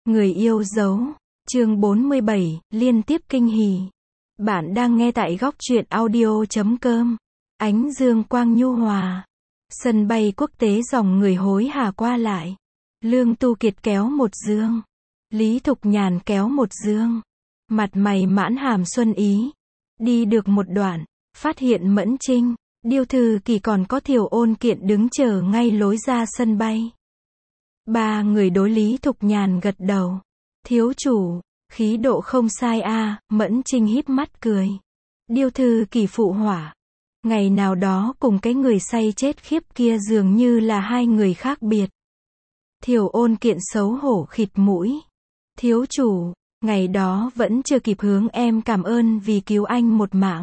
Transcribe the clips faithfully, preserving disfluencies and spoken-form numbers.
Người yêu dấu. Chương bốn mươi bảy, liên tiếp kinh hỉ. Bạn đang nghe tại góc truyện audio chấm com. Ánh dương quang nhu hòa. Sân bay quốc tế dòng người hối hả qua lại. Lương Tu Kiệt kéo một dương. Lý Thục Nhàn kéo một dương. Mặt mày mãn hàm xuân ý. Đi được một đoạn, phát hiện Mẫn Trinh, Điêu Thư Kỳ còn có Thiều Ôn Kiện đứng chờ ngay lối ra sân bay. Ba người đối Lý Thục Nhàn gật đầu. Thiếu chủ, khí độ không sai a. À, Mẫn Trinh híp mắt cười. Điêu Thư Kỳ phụ hỏa. Ngày nào đó cùng cái người say chết khiếp kia dường như là hai người khác biệt. Thiều Ôn Kiện xấu hổ khịt mũi. Thiếu chủ, ngày đó vẫn chưa kịp hướng em cảm ơn vì cứu anh một mạng.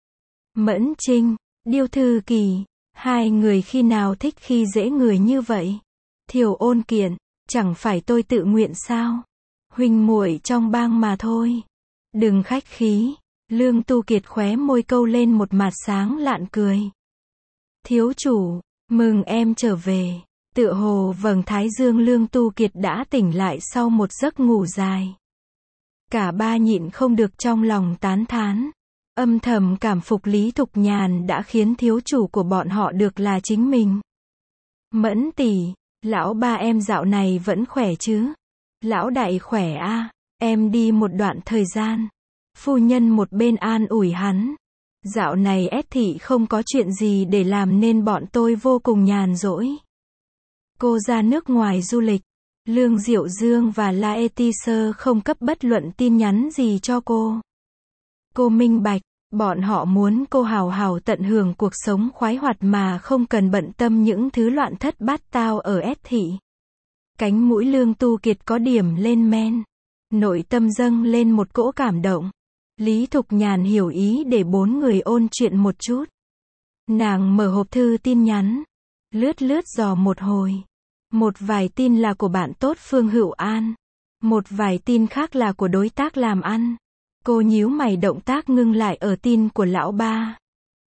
Mẫn Trinh, Điêu Thư Kỳ, hai người khi nào thích khi dễ người như vậy? Thiều Ôn Kiện, chẳng phải tôi tự nguyện sao? Huynh muội trong bang mà thôi. Đừng khách khí. Lương Tu Kiệt khóe môi câu lên một mặt sáng lạn cười. Thiếu chủ, mừng em trở về. Tựa hồ vầng thái dương Lương Tu Kiệt đã tỉnh lại sau một giấc ngủ dài. Cả ba nhịn không được trong lòng tán thán. Âm thầm cảm phục Lý Thục Nhàn đã khiến thiếu chủ của bọn họ được là chính mình. Mẫn tỷ, lão ba em dạo này vẫn khỏe chứ? Lão đại khỏe a, à, em đi một đoạn thời gian. Phu nhân một bên an ủi hắn. Dạo này ét thị không có chuyện gì để làm nên bọn tôi vô cùng nhàn rỗi. Cô ra nước ngoài du lịch. Lương Diệu Dương và Laetitia không cấp bất luận tin nhắn gì cho cô. Cô minh bạch, bọn họ muốn cô hào hào tận hưởng cuộc sống khoái hoạt mà không cần bận tâm những thứ loạn thất bát tao ở ét thị. Cánh mũi Lương Tu Kiệt có điểm lên men. Nội tâm dâng lên một cỗ cảm động. Lý Thục Nhàn hiểu ý để bốn người ôn chuyện một chút. Nàng mở hộp thư tin nhắn. Lướt lướt dò một hồi. Một vài tin là của bạn tốt Phương Hữu An. Một vài tin khác là của đối tác làm ăn. Cô nhíu mày động tác ngưng lại ở tin của lão ba.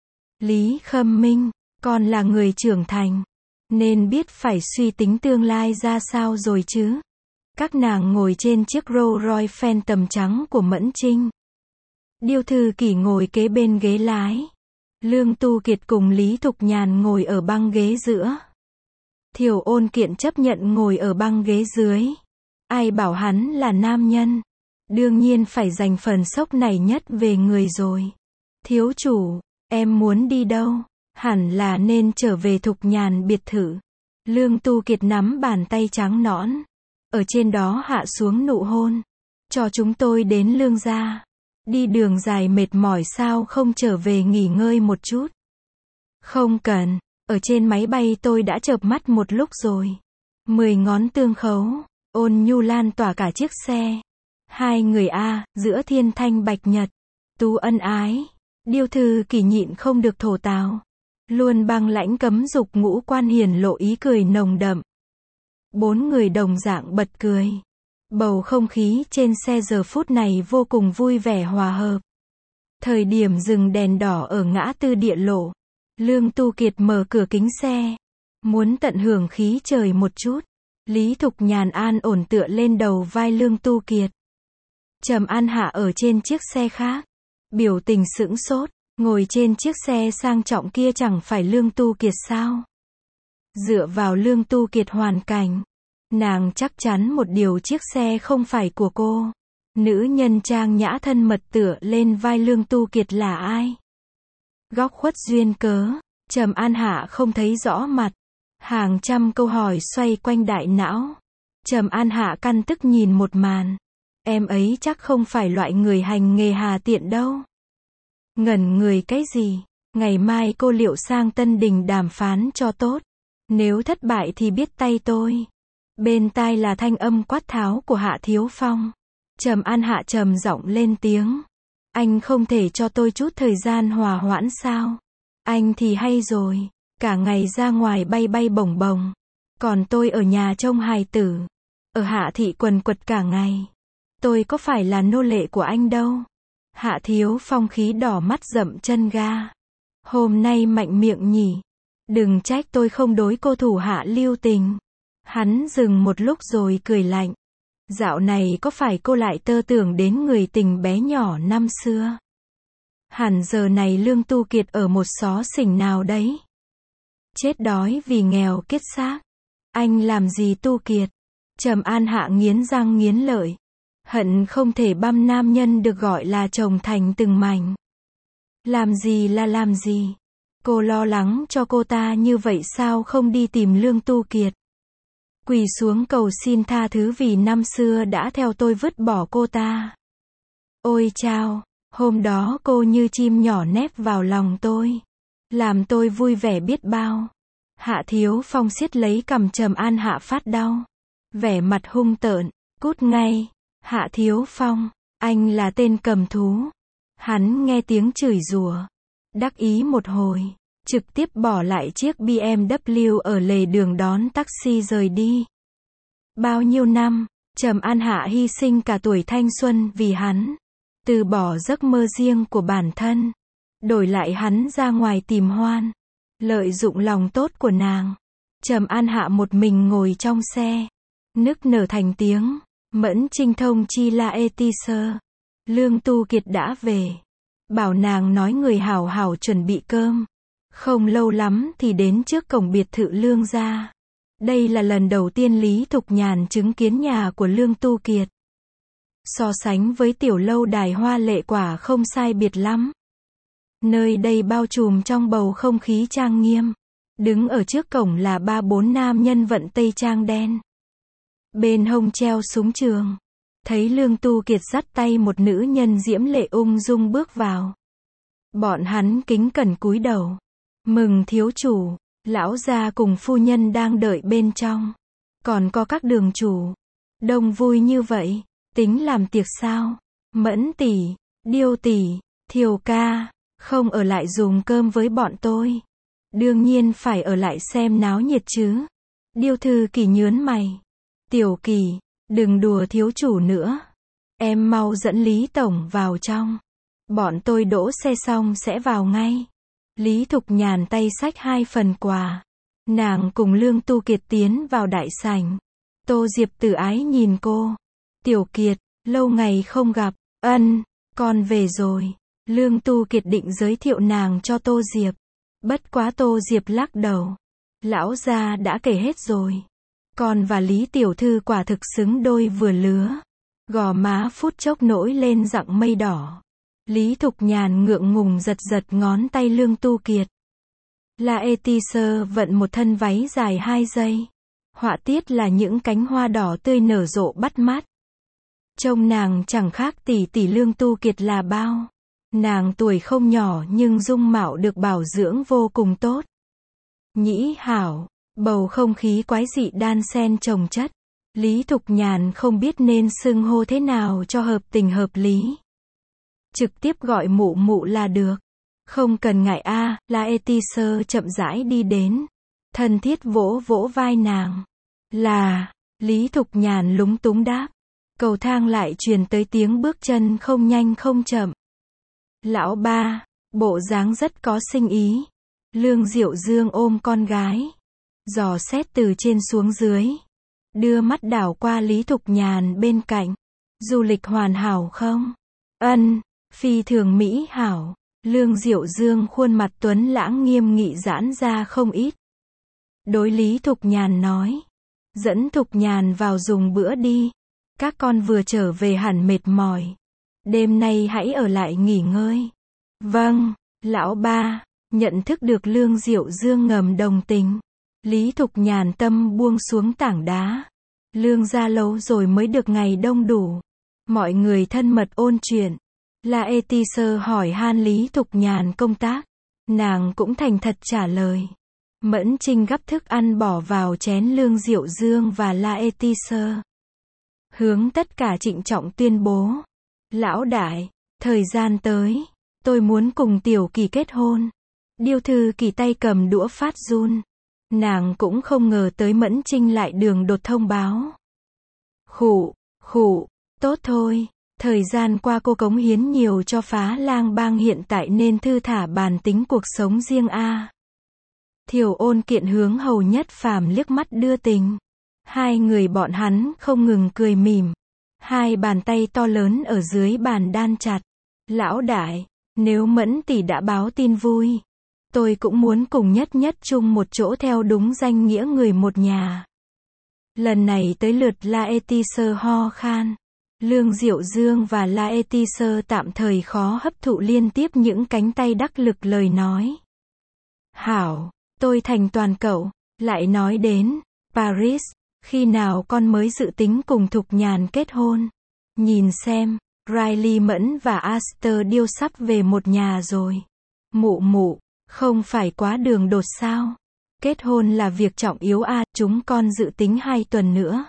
Lý Khâm Minh, con là người trưởng thành. Nên biết phải suy tính tương lai ra sao rồi chứ. Các nàng ngồi trên chiếc Rolls Royce Phantom trắng của Mẫn Trinh. Điêu Thư Kỳ ngồi kế bên ghế lái. Lương Tu Kiệt cùng Lý Thục Nhàn ngồi ở băng ghế giữa. Thiều Ôn Kiện chấp nhận ngồi ở băng ghế dưới. Ai bảo hắn là nam nhân. Đương nhiên phải dành phần sốc này nhất về người rồi. Thiếu chủ, em muốn đi đâu? Hẳn là nên trở về Thục Nhàn biệt thự. Lương Tu Kiệt nắm bàn tay trắng nõn. Ở trên đó hạ xuống nụ hôn. Cho chúng tôi đến Lương gia. Đi đường dài mệt mỏi sao không trở về nghỉ ngơi một chút? Không cần, ở trên máy bay tôi đã chợp mắt một lúc rồi. Mười ngón tương khấu, ôn nhu lan tỏa cả chiếc xe. Hai người a, giữa thiên thanh bạch nhật. Tú ân ái. Điêu Thư Kỳ nhịn không được thổ tào. Luôn băng lãnh cấm dục ngũ quan hiển lộ ý cười nồng đậm. Bốn người đồng dạng bật cười. Bầu không khí trên xe giờ phút này vô cùng vui vẻ hòa hợp. Thời điểm dừng đèn đỏ ở ngã tư Địa Lộ. Lương Tu Kiệt mở cửa kính xe. Muốn tận hưởng khí trời một chút. Lý Thục Nhàn an ổn tựa lên đầu vai Lương Tu Kiệt. Trầm An Hạ ở trên chiếc xe khác. Biểu tình sững sốt. Ngồi trên chiếc xe sang trọng kia chẳng phải Lương Tu Kiệt sao? Dựa vào Lương Tu Kiệt hoàn cảnh. Nàng chắc chắn một điều chiếc xe không phải của cô. Nữ nhân trang nhã thân mật tựa lên vai Lương Tu Kiệt là ai? Góc khuất duyên cớ, Trầm An Hạ không thấy rõ mặt. Hàng trăm câu hỏi xoay quanh đại não. Trầm An Hạ căn tức nhìn một màn. Em ấy chắc không phải loại người hành nghề hà tiện đâu. Ngẩn người cái gì? Ngày mai cô liệu sang Tân Đình đàm phán cho tốt. Nếu thất bại thì biết tay tôi. Bên tai là thanh âm quát tháo của Hạ Thiếu Phong. Trầm An Hạ trầm giọng lên tiếng. Anh không thể cho tôi chút thời gian hòa hoãn sao? Anh thì hay rồi. Cả ngày ra ngoài bay bay bổng bồng. Còn tôi ở nhà trông hài tử. Ở Hạ thị quần quật cả ngày. Tôi có phải là nô lệ của anh đâu. Hạ Thiếu Phong khí đỏ mắt dậm chân ga. Hôm nay mạnh miệng nhỉ. Đừng trách tôi không đối cô thủ hạ lưu tình. Hắn dừng một lúc rồi cười lạnh. Dạo này có phải cô lại tơ tưởng đến người tình bé nhỏ năm xưa? Hẳn giờ này Lương Tu Kiệt ở một xó xỉnh nào đấy. Chết đói vì nghèo kiết xác. Anh làm gì Tu Kiệt? Trầm An Hạ nghiến răng nghiến lợi. Hận không thể băm nam nhân được gọi là chồng thành từng mảnh. Làm gì là làm gì? Cô lo lắng cho cô ta như vậy sao không đi tìm Lương Tu Kiệt? Quỳ xuống cầu xin tha thứ vì năm xưa đã theo tôi vứt bỏ cô ta. Ôi chao, hôm đó cô như chim nhỏ nép vào lòng tôi. Làm tôi vui vẻ biết bao. Hạ Thiếu Phong siết lấy cằm Trầm An Hạ phát đau. Vẻ mặt hung tợn, cút ngay. Hạ Thiếu Phong, anh là tên cầm thú. Hắn nghe tiếng chửi rủa, đắc ý một hồi, trực tiếp bỏ lại chiếc bê em vê ở lề đường đón taxi rời đi. Bao nhiêu năm, Trầm An Hạ hy sinh cả tuổi thanh xuân vì hắn, từ bỏ giấc mơ riêng của bản thân, đổi lại hắn ra ngoài tìm hoan, lợi dụng lòng tốt của nàng. Trầm An Hạ một mình ngồi trong xe, nức nở thành tiếng, Mẫn Trinh thông chi La Etiser. Lương Tu Kiệt đã về. Bảo nàng nói người hảo hảo chuẩn bị cơm. Không lâu lắm thì đến trước cổng biệt thự Lương gia. Đây là lần đầu tiên Lý Thục Nhàn chứng kiến nhà của Lương Tu Kiệt. So sánh với tiểu lâu đài hoa lệ quả không sai biệt lắm. Nơi đây bao trùm trong bầu không khí trang nghiêm. Đứng ở trước cổng là ba bốn nam nhân vận tây trang đen. Bên hông treo súng trường. Thấy Lương Tu Kiệt dắt tay một nữ nhân diễm lệ ung dung bước vào. Bọn hắn kính cẩn cúi đầu. Mừng thiếu chủ, lão gia cùng phu nhân đang đợi bên trong. Còn có các đường chủ. Đông vui như vậy, tính làm tiệc sao? Mẫn tỷ, Điêu tỷ, Thiều ca, không ở lại dùng cơm với bọn tôi. Đương nhiên phải ở lại xem náo nhiệt chứ. Điêu Thư Kỳ nhớn mày. Tiểu Kỳ, đừng đùa thiếu chủ nữa. Em mau dẫn Lý Tổng vào trong. Bọn tôi đỗ xe xong sẽ vào ngay. Lý Thục Nhàn tay xách hai phần quà. Nàng cùng Lương Tu Kiệt tiến vào đại sảnh. Tô Diệp từ ái nhìn cô. Tiểu Kiệt, lâu ngày không gặp. Ân, con về rồi. Lương Tu Kiệt định giới thiệu nàng cho Tô Diệp. Bất quá Tô Diệp lắc đầu. Lão gia đã kể hết rồi. Con và Lý Tiểu Thư quả thực xứng đôi vừa lứa. Gò má phút chốc nổi lên dặng mây đỏ. Lý Thục Nhàn ngượng ngùng giật giật ngón tay Lương Tu Kiệt. La Etiser vận một thân váy dài hai giây. Họa tiết là những cánh hoa đỏ tươi nở rộ bắt mắt. Trông nàng chẳng khác tỷ tỷ Lương Tu Kiệt là bao. Nàng tuổi không nhỏ nhưng dung mạo được bảo dưỡng vô cùng tốt. Nhĩ hảo, bầu không khí quái dị đan xen chồng chất. Lý Thục Nhàn không biết nên xưng hô thế nào cho hợp tình hợp lý. Trực tiếp gọi mụ mụ là được. Không cần ngại a, à, La Etiser chậm rãi đi đến. Thân thiết vỗ vỗ vai nàng. Là, Lý Thục Nhàn lúng túng đáp. Cầu thang lại truyền tới tiếng bước chân không nhanh không chậm. Lão ba, bộ dáng rất có sinh ý. Lương Diệu Dương ôm con gái. Dò xét từ trên xuống dưới. Đưa mắt đảo qua Lý Thục Nhàn bên cạnh. Du lịch hoàn hảo không? Ân, phi thường mỹ hảo. Lương Diệu Dương khuôn mặt tuấn lãng nghiêm nghị giãn ra không ít. Đối Lý Thục Nhàn nói. Dẫn Thục Nhàn vào dùng bữa đi. Các con vừa trở về hẳn mệt mỏi. Đêm nay hãy ở lại nghỉ ngơi. Vâng, lão ba. Nhận thức được Lương Diệu Dương ngầm đồng tình. Lý Thục Nhàn tâm buông xuống tảng đá. Lương gia lâu rồi mới được ngày đông đủ. Mọi người thân mật ôn chuyện. La Etiser hỏi han Lý Thục Nhàn công tác. Nàng cũng thành thật trả lời. Mẫn Trinh gắp thức ăn bỏ vào chén Lương Diệu Dương và La Etiser. Hướng tất cả trịnh trọng tuyên bố. Lão đại, thời gian tới, tôi muốn cùng Tiểu Kỳ kết hôn. Điêu Thư Kỳ tay cầm đũa phát run. Nàng cũng không ngờ tới Mẫn Trinh lại đường đột thông báo. Khụ, khụ, tốt thôi. Thời gian qua cô cống hiến nhiều cho Phá Lang Bang, hiện tại nên thư thả bàn tính cuộc sống riêng a. Thiều Ôn Kiện hướng Hầu Nhất Phàm liếc mắt đưa tình. Hai người bọn hắn không ngừng cười mỉm. Hai bàn tay to lớn ở dưới bàn đan chặt. Lão đại, nếu Mẫn tỷ đã báo tin vui, tôi cũng muốn cùng Nhất Nhất chung một chỗ theo đúng danh nghĩa người một nhà. Lần này tới lượt Laetitia ho khan. Lương Diệu Dương và Laetitia tạm thời khó hấp thụ liên tiếp những cánh tay đắc lực lời nói. Hảo, tôi thành toàn cậu. Lại nói đến Paris, khi nào con mới dự tính cùng Thục Nhàn kết hôn? Nhìn xem, Riley Mẫn và Aster Điêu sắp về một nhà rồi. Mụ mụ, không phải quá đường đột sao? Kết hôn là việc trọng yếu à, chúng con dự tính hai tuần nữa.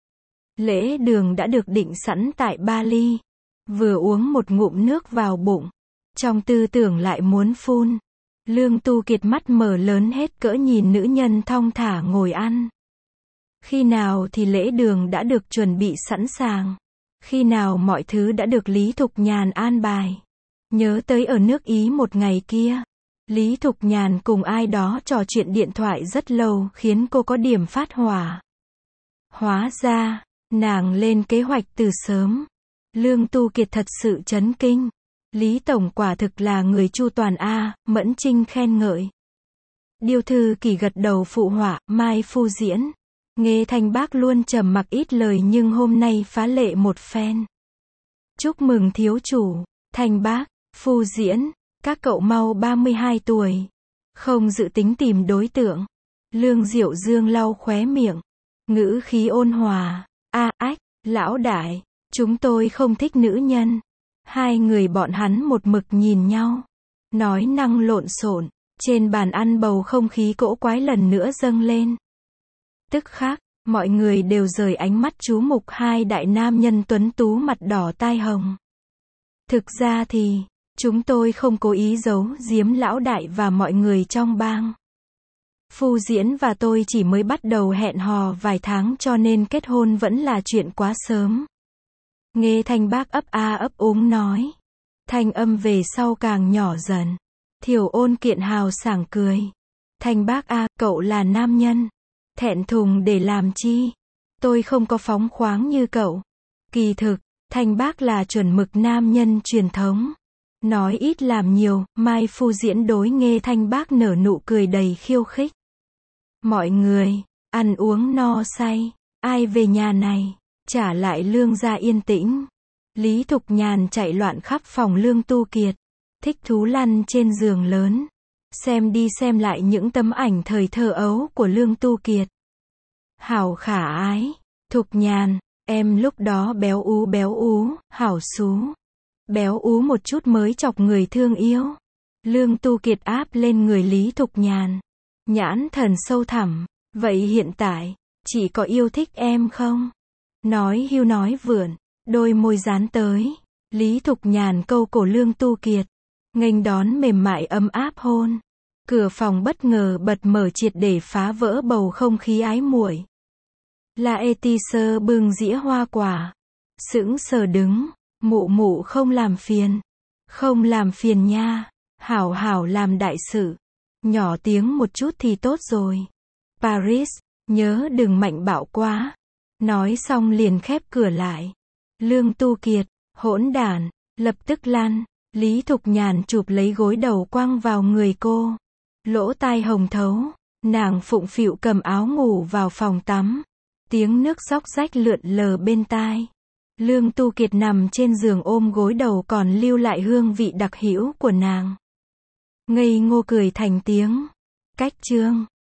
Lễ đường đã được định sẵn tại Bali. Vừa uống một ngụm nước vào bụng, trong tư tưởng lại muốn phun. Lương Tu Kiệt mắt mở lớn hết cỡ nhìn nữ nhân thong thả ngồi ăn. Khi nào thì lễ đường đã được chuẩn bị sẵn sàng? Khi nào mọi thứ đã được Lý Thục Nhàn an bài? Nhớ tới ở nước Ý một ngày kia, Lý Thục Nhàn cùng ai đó trò chuyện điện thoại rất lâu khiến cô có điểm phát hỏa. Hóa ra, nàng lên kế hoạch từ sớm. Lương Tu Kiệt thật sự chấn kinh. Lý Tổng quả thực là người chu toàn a, Mẫn Trinh khen ngợi. Điêu Thư Kỳ gật đầu phụ họa, Mai Phu Diễn. Nghe Thanh Bác luôn trầm mặc ít lời nhưng hôm nay phá lệ một phen. Chúc mừng thiếu chủ, Thanh Bác, Phu Diễn, các cậu mau ba mươi hai tuổi. Không dự tính tìm đối tượng. Lương Diệu Dương lau khóe miệng. Ngữ khí ôn hòa. A ách, lão đại, chúng tôi không thích nữ nhân. Hai người bọn hắn một mực nhìn nhau. Nói năng lộn xộn. Trên bàn ăn bầu không khí cỗ quái lần nữa dâng lên. Tức khắc, mọi người đều rời ánh mắt chú mục hai đại nam nhân tuấn tú mặt đỏ tai hồng. Thực ra thì, chúng tôi không cố ý giấu giếm lão đại và mọi người trong bang. Phu Diễn và tôi chỉ mới bắt đầu hẹn hò vài tháng cho nên kết hôn vẫn là chuyện quá sớm. Nghe Thanh Bác ấp a ấp úng nói. Thanh âm về sau càng nhỏ dần. Thiểu Ôn Kiện hào sảng cười. Thanh Bác a, cậu là nam nhân. Thẹn thùng để làm chi? Tôi không có phóng khoáng như cậu. Kỳ thực, Thanh Bác là chuẩn mực nam nhân truyền thống. Nói ít làm nhiều, Mai Phu Diễn đối Nghe Thanh Bác nở nụ cười đầy khiêu khích. Mọi người, ăn uống no say, ai về nhà này, trả lại Lương gia yên tĩnh. Lý Thục Nhàn chạy loạn khắp phòng Lương Tu Kiệt, thích thú lăn trên giường lớn, xem đi xem lại những tấm ảnh thời thơ ấu của Lương Tu Kiệt. Hảo khả ái, Thục Nhàn, em lúc đó béo ú béo ú, hảo xú. Béo ú một chút mới chọc người thương yêu. Lương Tu Kiệt áp lên người Lý Thục Nhàn. Nhãn thần sâu thẳm. Vậy hiện tại, chị có yêu thích em không? Nói hưu nói vượn, đôi môi dán tới. Lý Thục Nhàn câu cổ Lương Tu Kiệt. Nghênh đón mềm mại ấm áp hôn. Cửa phòng bất ngờ bật mở triệt để phá vỡ bầu không khí ái muội. Laetitia bưng dĩa hoa quả. Sững sờ đứng. Mụ mụ không làm phiền. Không làm phiền nha. Hảo hảo làm đại sự. Nhỏ tiếng một chút thì tốt rồi. Paris, nhớ đừng mạnh bạo quá. Nói xong liền khép cửa lại. Lương Tu Kiệt, hỗn đản, lập tức lăn. Lý Thục Nhàn chụp lấy gối đầu quăng vào người cô. Lỗ tai hồng thấu. Nàng phụng phịu cầm áo ngủ vào phòng tắm. Tiếng nước róc rách lượn lờ bên tai. Lương Tu Kiệt nằm trên giường ôm gối đầu còn lưu lại hương vị đặc hữu của nàng. Ngây ngô cười thành tiếng. Cách chương